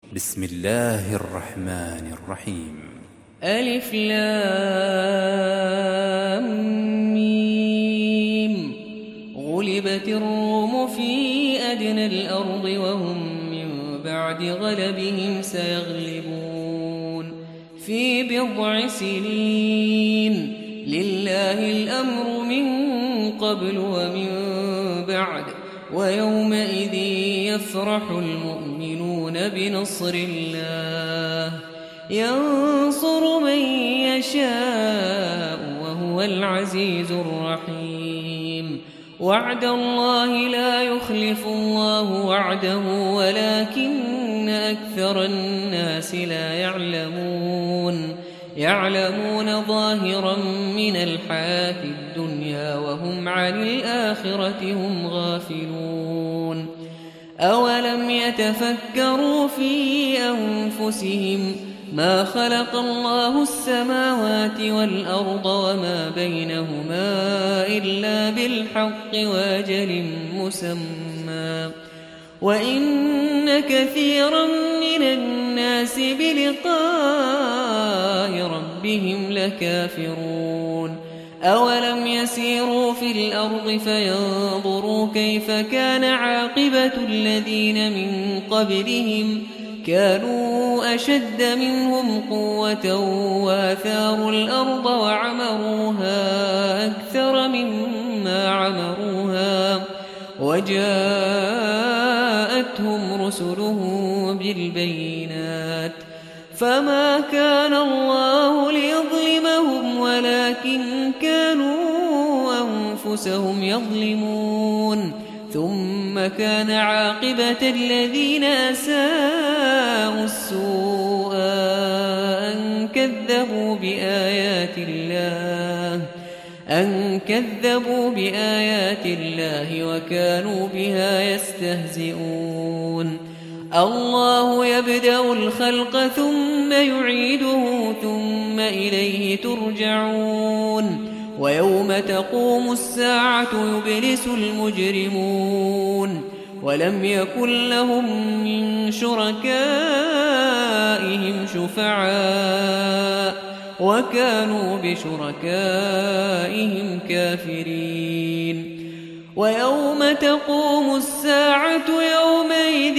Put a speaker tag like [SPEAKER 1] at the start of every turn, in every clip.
[SPEAKER 1] بسم الله الرحمن الرحيم.
[SPEAKER 2] ألف لام ميم. غلبت الروم في أدنى الأرض وهم من بعد غلبهم سيغلبون في بضع سنين. لله الأمر من قبل ومن بعد ويومئذ يفرح المؤمنون بنصر الله ينصر من يشاء وهو العزيز الرحيم. وعد الله لا يخلف الله وعده ولكن أكثر الناس لا يعلمون ظاهرا من الحياة الدنيا وهم عن الآخرة هم غافلون. أولم يتفكروا في أنفسهم ما خلق الله السماوات والأرض وما بينهما إلا بالحق وأجل مسمى وإن كثيرا من الناس بلقاء ربهم لكافرون. أولم يسيروا في الأرض فينظروا كيف كان عاقبة الذين من قبلهم كانوا أشد منهم قوة وآثاروا الأرض وعمروها أكثر مما عمروها وجاءتهم رسلهم بالبينات فما كان الله ليظلمهم ولكن كانوا أنفسهم يظلمون. ثم كان عاقبة الذين أساءوا السوء أن كذبوا بآيات الله وكانوا بها يستهزئون. الله يبدأ الخلق ثم يعيده ثم إليه ترجعون. ويوم تقوم الساعة يبلس المجرمون ولم يكن لهم من شركائهم شفعاء وكانوا بشركائهم كافرين. ويوم تقوم الساعة يومئذ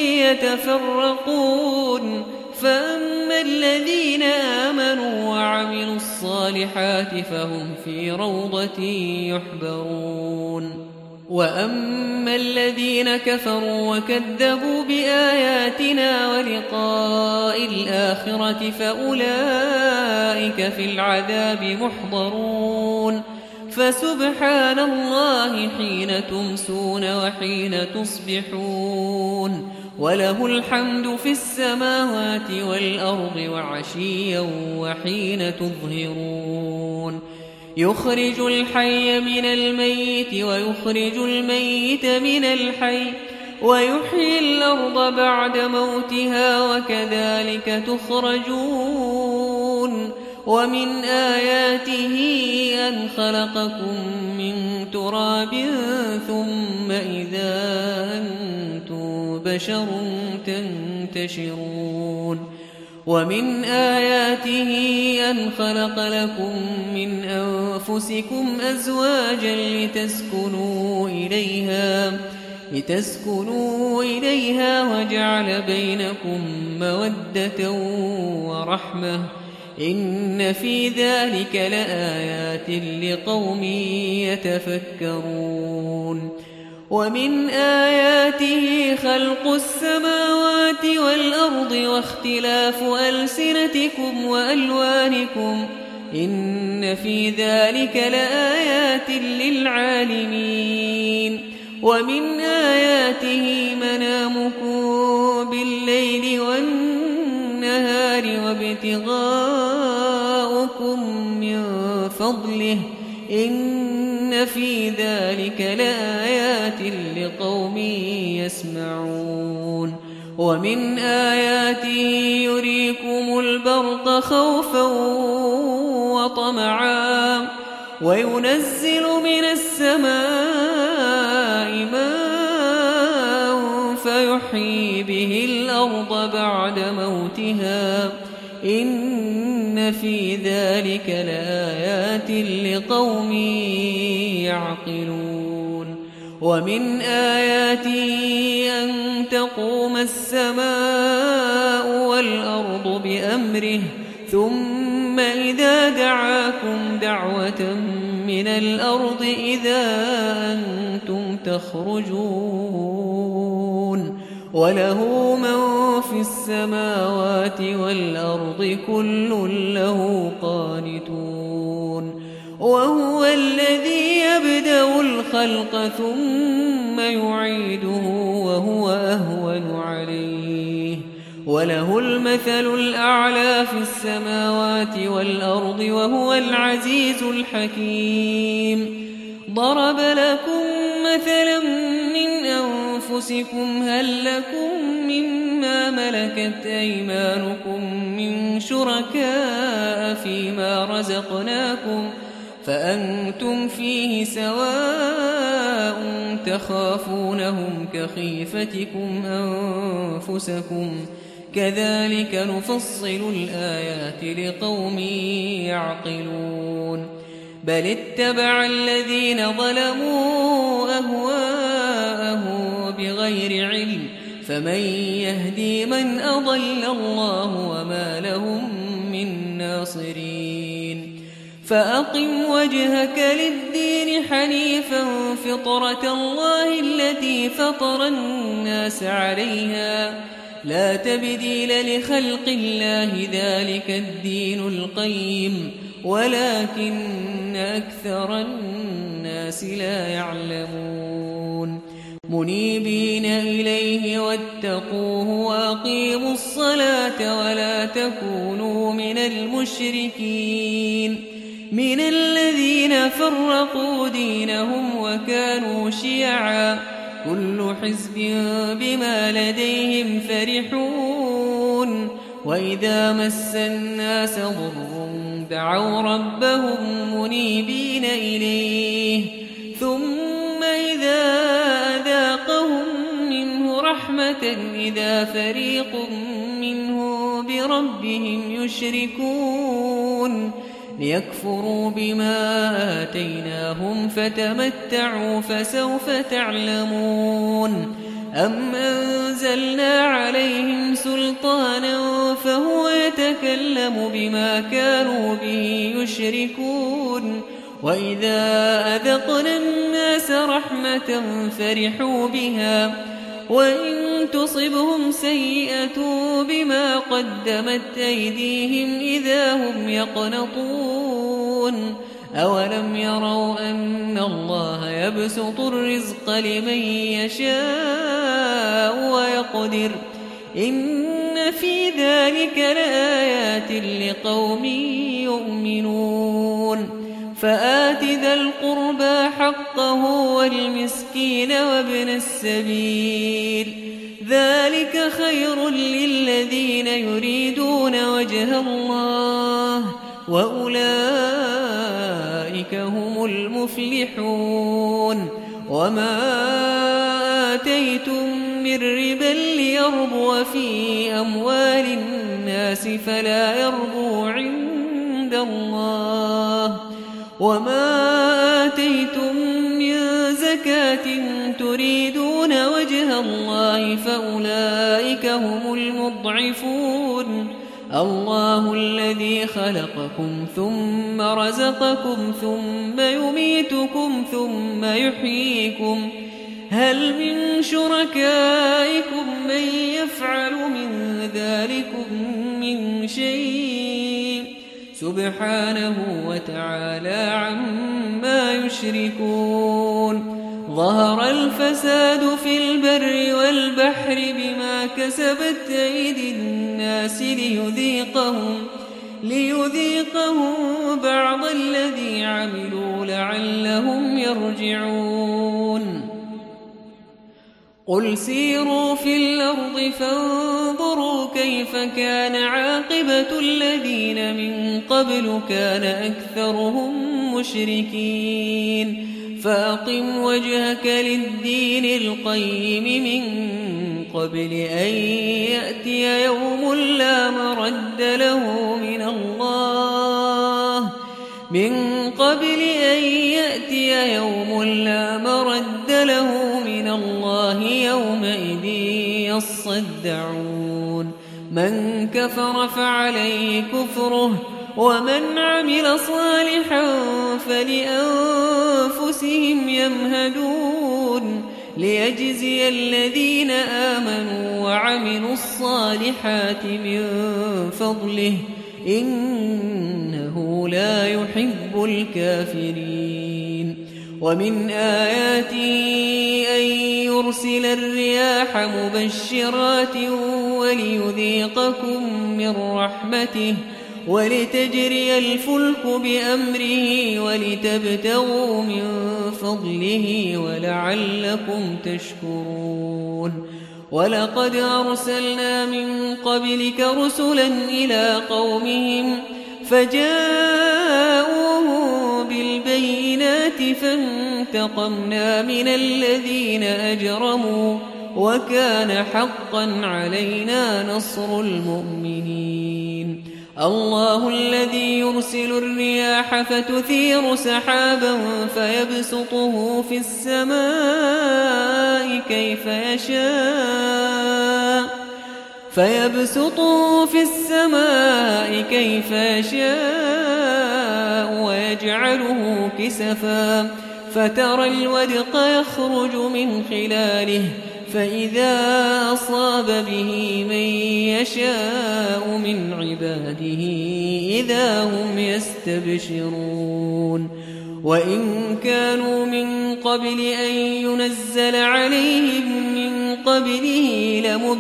[SPEAKER 2] يتفرقون فأما الذين آمنوا وعملوا الصالحات فهم في روضة يحبرون. وأما الذين كفروا وكذبوا بآياتنا ولقاء الآخرة فأولئك في العذاب محضرون. فسبحان الله حين تمسون وحين تصبحون وله الحمد في السماوات والأرض وعشيا وحين تظهرون. يخرج الحي من الميت ويخرج الميت من الحي ويحيي الأرض بعد موتها وكذلك تخرجون. ومن آياته أن خلقكم من تراب ثم إذا أنتم بشر تنتشرون. ومن آياته أن خلق لكم من أنفسكم أزواجا لتسكنوا إليها وجعل بينكم مودة ورحمة إن في ذلك لآيات لقوم يتفكرون. ومن آياته خلق السماوات والأرض واختلاف ألسنتكم وألوانكم إن في ذلك لآيات للعالمين. ومن آياته منامكم بالليل والنهار وابتغاؤكم من فضله إن في ذلك لآيات لقوم يسمعون. ومن آياته يريكم البرق خوفا وطمعا وينزل من السماء ماء فيحيي به الأرض الأرض بعد موتها إن في ذلك لآيات لقوم يعقلون ومن آياته أن تقوم السماء والأرض بأمره ثم إذا دعاكم دعوة من الأرض إذا أنتم تخرجون وله من في السماوات والأرض كل له قانتون وهو الذي يبدأ الخلق ثم يعيده وهو أهون عليه وله المثل الأعلى في السماوات والأرض وهو العزيز الحكيم ضرب لكم مثلا من أنفسكم هل لكم مما ملكت أيمانكم من شركاء فيما رزقناكم فأنتم فيه سواء تخافونهم كخيفتكم أنفسكم كذلك نفصل الآيات لقوم يعقلون بل اتبع الذين ظلموا أهواءهم بغير علم فمن يهدي من أضل الله وما لهم من ناصرين فأقم وجهك للدين حنيفا فطرة الله التي فطر الناس عليها لا تبديل لخلق الله ذلك الدين القيم ولكن أكثر الناس لا يعلمون منيبين إليه واتقوه وأقيموا الصلاة ولا تكونوا من المشركين من الذين فرقوا دينهم وكانوا شيعا كل حزب بما لديهم فرحون وإذا مس الناس ضر دعوا ربهم منيبين إليه ثم إذا أذاقهم منه رحمة إذا فريق منه بربهم يشركون ليكفروا بما آتيناهم فتمتعوا فسوف تعلمون أم أنزلنا عليهم سلطانا فهو يتكلم بما كانوا به يشركون وإذا أذقنا الناس رحمة فرحوا بها وإن تصبهم سيئة بما قدمت أيديهم إذا هم يقنطون أولم يروا أن الله يبسط الرزق لمن يشاء ويقدر إن في ذلك لآيات لقوم يؤمنون فآت ذا القربى حقه والمسكين وابن السبيل ذلك خير للذين يريدون وجه الله وأولئك هم المفلحون وما آتيتم من ربا ليربو في أموال الناس فلا يربو عند الله وما آتيتم من زكاة تريدون وجه الله فأولئك هم المضعفون الله الذي خلقكم ثم رزقكم ثم يميتكم ثم يحييكم هل من شركائكم من يفعل من ذلكم من شيء سبحانه وتعالى عما يشركون ظهر الفساد في البر والبحر بما كسبت أيدي الناس ليذيقهم بعض الذي عملوا لعلهم يرجعون قل سيروا في الأرض فانظروا كيف كان عاقبة الذين من قبل كان أكثرهم مشركين فأقم وجهك للدين القيم من قبل أن يأتي يوم لا مرد له من الله يومئذ يصدعون من كفر فعليه كفره ومن عمل صالحا فلأنفسهم يمهدون ليجزي الذين آمنوا وعملوا الصالحات من فضله إنه لا يحب الكافرين ومن آياته أن يرسل الرياح مبشرات وليذيقكم من رحمته ولتجري الفلك بأمره ولتبتغوا من فضله ولعلكم تشكرون ولقد أرسلنا من قبلك رسلا إلى قومهم فجاءوهم بالبينات فانتقمنا من الذين أجرموا وكان حقا علينا نصر المؤمنين الله الذي يرسل الرياح فتثير سحابا فيبسطه في السماء كيف يشاء ويجعله كسفا فترى الودق يخرج من خلاله فإذا أصاب به من يشاء من عباده إذا هم يستبشرون وإن كانوا من قبل أن ينزل عليهم من قبله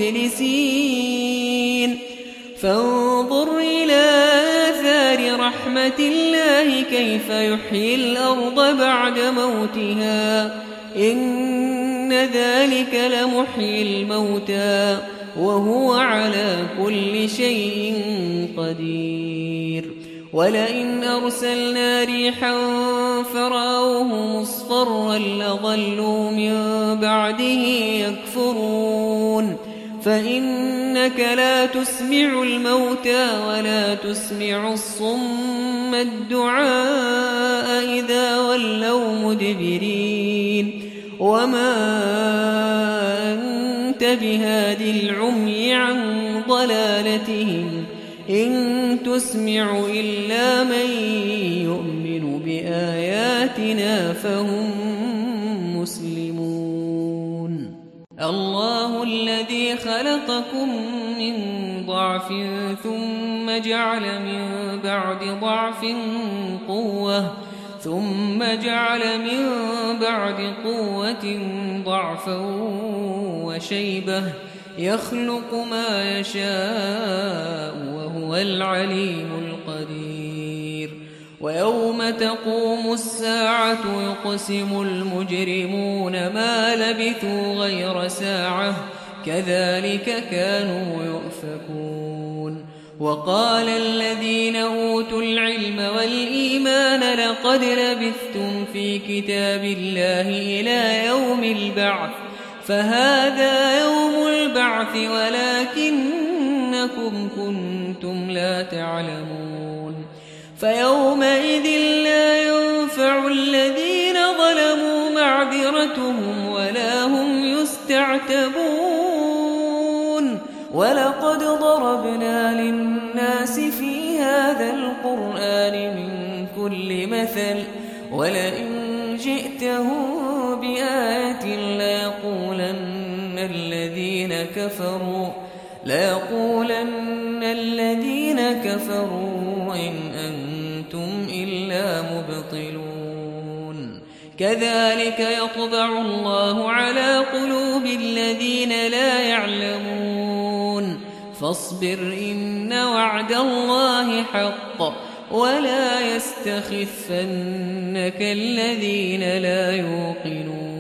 [SPEAKER 2] لمبلسين فانظر إلى آثار رحمة الله كيف يحيي الأرض بعد موتها إن ذلك لمحيي الموتى وهو على كل شيء قدير ولئن أرسلنا ريحا فرأوه مصفرا لظلوا من بعده يكفرون فإنك لا تسمع الموتى ولا تسمع الصم الدعاء إذا ولوا مدبرين وما أنت بهادي العمي عن ضلالتهم إن تسمع إلا من يؤمن بآياتنا فهم مسلمون الله الذي خلقكم من ضعف ثم جعل من بعد ضعف قوة ثم جعل من بعد قوة ضعفا وشيبة يخلق ما يشاء وهو العليم القدير ويوم تقوم الساعة يقسم المجرمون ما لبثوا غير ساعة كذلك كانوا يؤفكون وقال الذين أوتوا العلم والإيمان لقد لبثتم في كتاب الله إلى يوم البعث فهذا يوم البعث ولكنكم كنتم لا تعلمون فيومئذ لا ينفع الذين ظلموا معذرتهم ولا هم يستعتبون ولقد ضربنا للناس في هذا القرآن من كل مثل ولئن جئتهم بآية ليقولن الذين كفروا إن أنتم إلا مبطلون كذلك يطبع الله على قلوب الذين لا يعلمون فاصبر إن وعد الله حق ولا يستخفنك الذين لا يوقنون